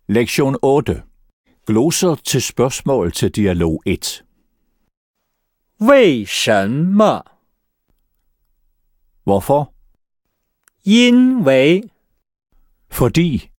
Lektion 8. Gloser til spørgsmål til dialog 1. 为什么？ Hvorfor? 因为 Fordi.